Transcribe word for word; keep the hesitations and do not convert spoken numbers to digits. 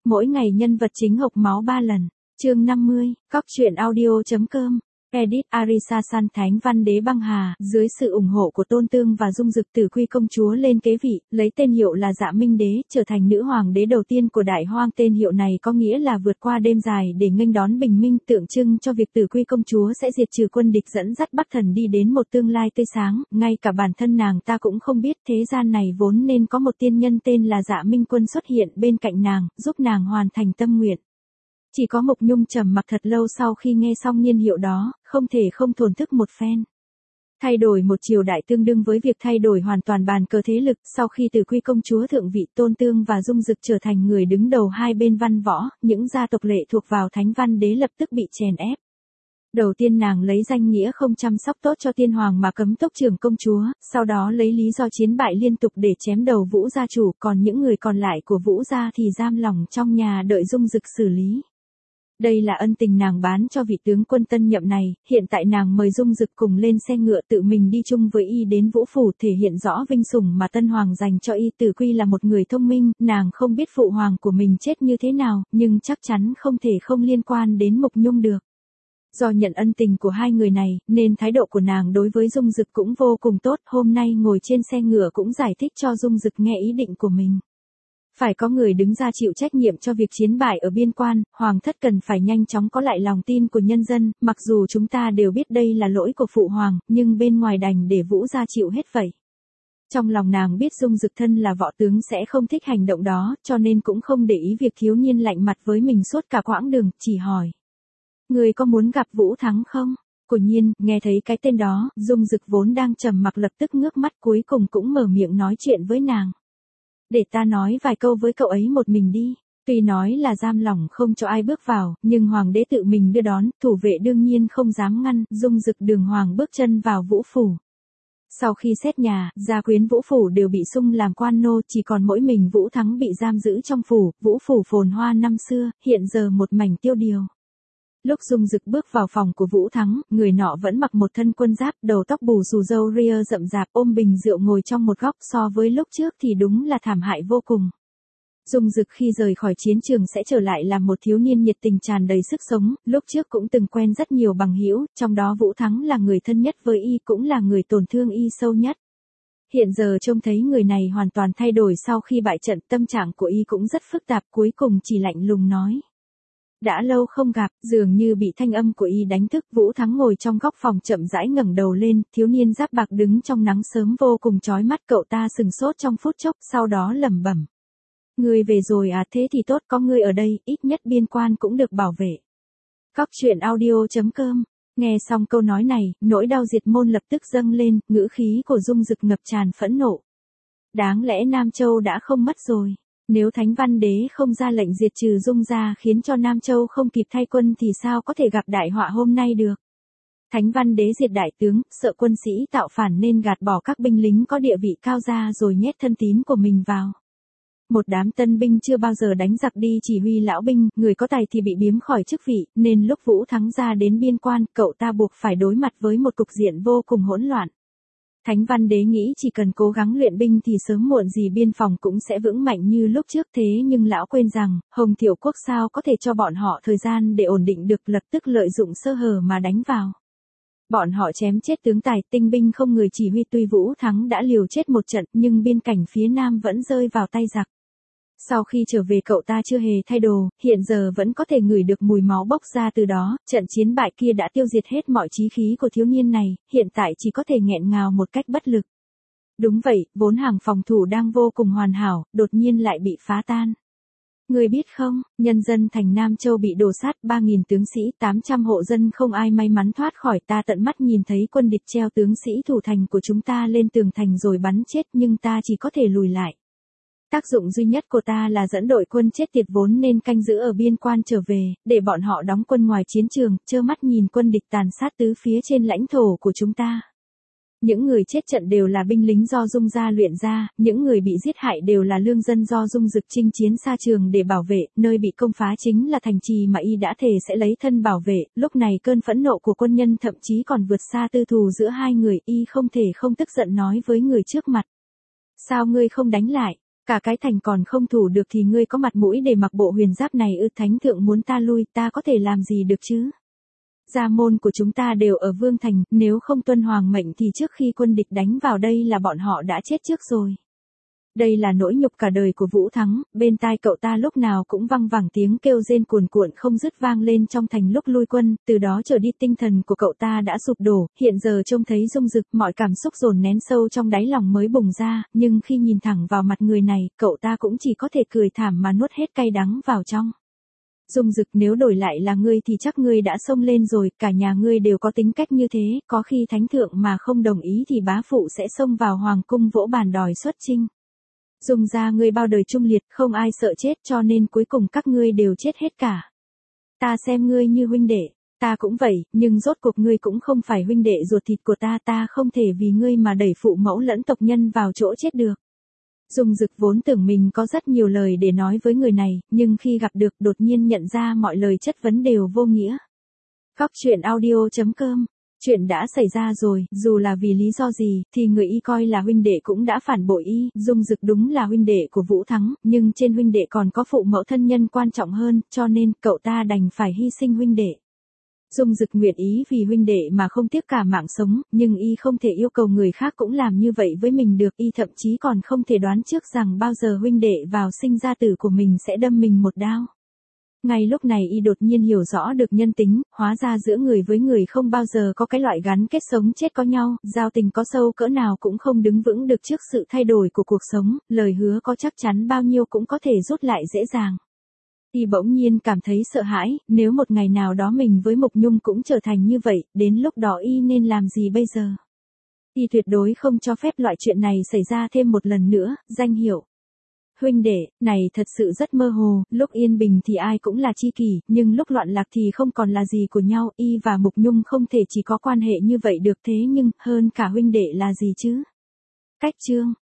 Mỗi ngày nhân vật chính hộc máu ba lần. Chương năm mươi, cóc truyện audio.com. Edit Arisa San Thánh Văn Đế băng hà, dưới sự ủng hộ của Tôn Tương và Dung Dực Tử Quy công chúa lên kế vị, lấy tên hiệu là Dạ Minh Đế, trở thành nữ hoàng đế đầu tiên của Đại Hoang. Tên hiệu này có nghĩa là vượt qua đêm dài để nghênh đón bình minh, tượng trưng cho việc Tử Quy công chúa sẽ diệt trừ quân địch, dẫn dắt Bắc Thần đi đến một tương lai tươi sáng. Ngay cả bản thân nàng ta cũng không biết thế gian này vốn nên có một tiên nhân tên là Dạ Minh Quân xuất hiện bên cạnh nàng, giúp nàng hoàn thành tâm nguyện. Chỉ có Mộc Nhung trầm mặc thật lâu sau khi nghe xong niên hiệu đó, không thể không thổn thức một phen. Thay đổi một triều đại tương đương với việc thay đổi hoàn toàn bàn cờ thế lực. Sau khi Tử Quy công chúa thượng vị, Tôn Tương và Dung Dực trở thành người đứng đầu hai bên văn võ, những gia tộc lệ thuộc vào Thánh Văn Đế lập tức bị chèn ép. Đầu tiên nàng lấy danh nghĩa không chăm sóc tốt cho tiên hoàng mà cấm túc trưởng công chúa, sau đó lấy lý do chiến bại liên tục để chém đầu Vũ gia chủ, còn những người còn lại của Vũ gia thì giam lỏng trong nhà đợi Dung Dực xử lý. Đây là ân tình nàng bán cho vị tướng quân tân nhậm này. Hiện tại nàng mời Dung Dực cùng lên xe ngựa tự mình đi chung với y đến Vũ phủ, thể hiện rõ vinh sủng mà tân hoàng dành cho y. Tử Quy là một người thông minh, nàng không biết phụ hoàng của mình chết như thế nào, nhưng chắc chắn không thể không liên quan đến Mộc Nhung được. Do nhận ân tình của hai người này, nên thái độ của nàng đối với Dung Dực cũng vô cùng tốt. Hôm nay ngồi trên xe ngựa cũng giải thích cho Dung Dực nghe ý định của mình. Phải có người đứng ra chịu trách nhiệm cho việc chiến bại ở biên quan, hoàng thất cần phải nhanh chóng có lại lòng tin của nhân dân. Mặc dù chúng ta đều biết đây là lỗi của phụ hoàng, nhưng bên ngoài đành để Vũ gia chịu hết vậy. Trong lòng nàng biết Dung Dực thân là võ tướng sẽ không thích hành động đó, cho nên cũng không để ý việc thiếu niên lạnh mặt với mình suốt cả quãng đường, chỉ hỏi: "Người có muốn gặp Vũ Thắng không?" Quả nhiên, nghe thấy cái tên đó, Dung Dực vốn đang trầm mặc lập tức ngước mắt, cuối cùng cũng mở miệng nói chuyện với nàng. "Để ta nói vài câu với cậu ấy một mình đi." Tuy nói là giam lỏng không cho ai bước vào, nhưng hoàng đế tự mình đưa đón, thủ vệ đương nhiên không dám ngăn. Dung Dực đường hoàng bước chân vào Vũ phủ. Sau khi xét nhà, gia quyến Vũ phủ đều bị sung làm quan nô, chỉ còn mỗi mình Vũ Thắng bị giam giữ trong phủ. Vũ phủ phồn hoa năm xưa, hiện giờ một mảnh tiêu điều. Lúc Dung Dực bước vào phòng của Vũ Thắng, người nọ vẫn mặc một thân quân giáp, đầu tóc bù xù, râu ria rậm rạp, ôm bình rượu ngồi trong một góc. So với lúc trước thì đúng là thảm hại vô cùng. Dung Dực khi rời khỏi chiến trường sẽ trở lại làm một thiếu niên nhiệt tình tràn đầy sức sống. Lúc trước cũng từng quen rất nhiều bằng hữu, trong đó Vũ Thắng là người thân nhất với y, cũng là người tổn thương y sâu nhất. Hiện giờ trông thấy người này hoàn toàn thay đổi sau khi bại trận, tâm trạng của y cũng rất phức tạp, cuối cùng chỉ lạnh lùng nói: "Đã lâu không gặp." Dường như bị thanh âm của y đánh thức, Vũ Thắng ngồi trong góc phòng chậm rãi ngẩng đầu lên, thiếu niên giáp bạc đứng trong nắng sớm vô cùng chói mắt. Cậu ta sừng sốt trong phút chốc, sau đó lẩm bẩm: "Ngươi về rồi à, thế thì tốt, có ngươi ở đây, ít nhất biên quan cũng được bảo vệ." Cóc truyện audio.com. Nghe xong câu nói này, nỗi đau diệt môn lập tức dâng lên, ngữ khí của Dung Dực ngập tràn phẫn nộ. Đáng lẽ Nam Châu đã không mất rồi. Nếu Thánh Văn Đế không ra lệnh diệt trừ Dung gia khiến cho Nam Châu không kịp thay quân thì sao có thể gặp đại họa hôm nay được. Thánh Văn Đế diệt đại tướng, sợ quân sĩ tạo phản nên gạt bỏ các binh lính có địa vị cao ra rồi nhét thân tín của mình vào. Một đám tân binh chưa bao giờ đánh giặc đi chỉ huy lão binh, người có tài thì bị biếm khỏi chức vị, nên lúc Vũ Thắng ra đến biên quan, cậu ta buộc phải đối mặt với một cục diện vô cùng hỗn loạn. Thánh Văn Đế nghĩ chỉ cần cố gắng luyện binh thì sớm muộn gì biên phòng cũng sẽ vững mạnh như lúc trước, thế nhưng lão quên rằng, Hồng Thiệu Quốc sao có thể cho bọn họ thời gian để ổn định được, lập tức lợi dụng sơ hở mà đánh vào. Bọn họ chém chết tướng tài, tinh binh không người chỉ huy. Tuy Vũ Thắng đã liều chết một trận, nhưng biên cảnh phía Nam vẫn rơi vào tay giặc. Sau khi trở về cậu ta chưa hề thay đồ, hiện giờ vẫn có thể ngửi được mùi máu bốc ra từ đó. Trận chiến bại kia đã tiêu diệt hết mọi chí khí của thiếu niên này, hiện tại chỉ có thể nghẹn ngào một cách bất lực. Đúng vậy, vốn hàng phòng thủ đang vô cùng hoàn hảo, đột nhiên lại bị phá tan. Người biết không, nhân dân thành Nam Châu bị đổ sát, ba nghìn tướng sĩ, tám trăm hộ dân không ai may mắn thoát khỏi. Ta tận mắt nhìn thấy quân địch treo tướng sĩ thủ thành của chúng ta lên tường thành rồi bắn chết, nhưng ta chỉ có thể lùi lại. Tác dụng duy nhất của ta là dẫn đội quân chết tiệt vốn nên canh giữ ở biên quan trở về, để bọn họ đóng quân ngoài chiến trường, trơ mắt nhìn quân địch tàn sát tứ phía trên lãnh thổ của chúng ta. Những người chết trận đều là binh lính do Dung gia luyện ra, những người bị giết hại đều là lương dân do Dung Dực chinh chiến xa trường để bảo vệ, nơi bị công phá chính là thành trì mà y đã thề sẽ lấy thân bảo vệ. Lúc này cơn phẫn nộ của quân nhân thậm chí còn vượt xa tư thù giữa hai người, y không thể không tức giận nói với người trước mặt: "Sao ngươi không đánh lại?" Cả cái thành còn không thủ được thì ngươi có mặt mũi để mặc bộ huyền giáp này ư? Thánh thượng muốn ta lui, ta có thể làm gì được chứ? Gia môn của chúng ta đều ở Vương Thành, nếu không tuân hoàng mệnh thì trước khi quân địch đánh vào đây là bọn họ đã chết trước rồi. Đây là nỗi nhục cả đời của Vũ Thắng, bên tai cậu ta lúc nào cũng văng vẳng tiếng kêu rên cuồn cuộn không dứt vang lên trong thành lúc lui quân, từ đó trở đi tinh thần của cậu ta đã sụp đổ, hiện giờ trông thấy Dung Dực, mọi cảm xúc dồn nén sâu trong đáy lòng mới bùng ra, nhưng khi nhìn thẳng vào mặt người này, cậu ta cũng chỉ có thể cười thảm mà nuốt hết cay đắng vào trong. Dung Dực, nếu đổi lại là ngươi thì chắc ngươi đã xông lên rồi, cả nhà ngươi đều có tính cách như thế, có khi thánh thượng mà không đồng ý thì bá phụ sẽ xông vào hoàng cung vỗ bàn đòi xuất chinh. Dung gia ngươi bao đời trung liệt, không ai sợ chết cho nên cuối cùng các ngươi đều chết hết cả. Ta xem ngươi như huynh đệ, ta cũng vậy, nhưng rốt cuộc ngươi cũng không phải huynh đệ ruột thịt của ta, ta không thể vì ngươi mà đẩy phụ mẫu lẫn tộc nhân vào chỗ chết được. Dung Dực vốn tưởng mình có rất nhiều lời để nói với người này, nhưng khi gặp được đột nhiên nhận ra mọi lời chất vấn đều vô nghĩa. Góc truyện audio chấm com. Chuyện đã xảy ra rồi, dù là vì lý do gì, thì người y coi là huynh đệ cũng đã phản bội y, Dung Dực đúng là huynh đệ của Vũ Thắng, nhưng trên huynh đệ còn có phụ mẫu thân nhân quan trọng hơn, cho nên cậu ta đành phải hy sinh huynh đệ. Dung Dực nguyện ý vì huynh đệ mà không tiếc cả mạng sống, nhưng y không thể yêu cầu người khác cũng làm như vậy với mình được, y thậm chí còn không thể đoán trước rằng bao giờ huynh đệ vào sinh ra tử của mình sẽ đâm mình một đao. Ngay lúc này y đột nhiên hiểu rõ được nhân tính, hóa ra giữa người với người không bao giờ có cái loại gắn kết sống chết có nhau, giao tình có sâu cỡ nào cũng không đứng vững được trước sự thay đổi của cuộc sống, lời hứa có chắc chắn bao nhiêu cũng có thể rút lại dễ dàng. Y bỗng nhiên cảm thấy sợ hãi, nếu một ngày nào đó mình với Mục Nhung cũng trở thành như vậy, đến lúc đó y nên làm gì bây giờ? Y tuyệt đối không cho phép loại chuyện này xảy ra thêm một lần nữa, danh hiệu huynh đệ, này thật sự rất mơ hồ, lúc yên bình thì ai cũng là tri kỷ, nhưng lúc loạn lạc thì không còn là gì của nhau, y và Mục Nhung không thể chỉ có quan hệ như vậy được, thế nhưng, hơn cả huynh đệ là gì chứ? Cách chương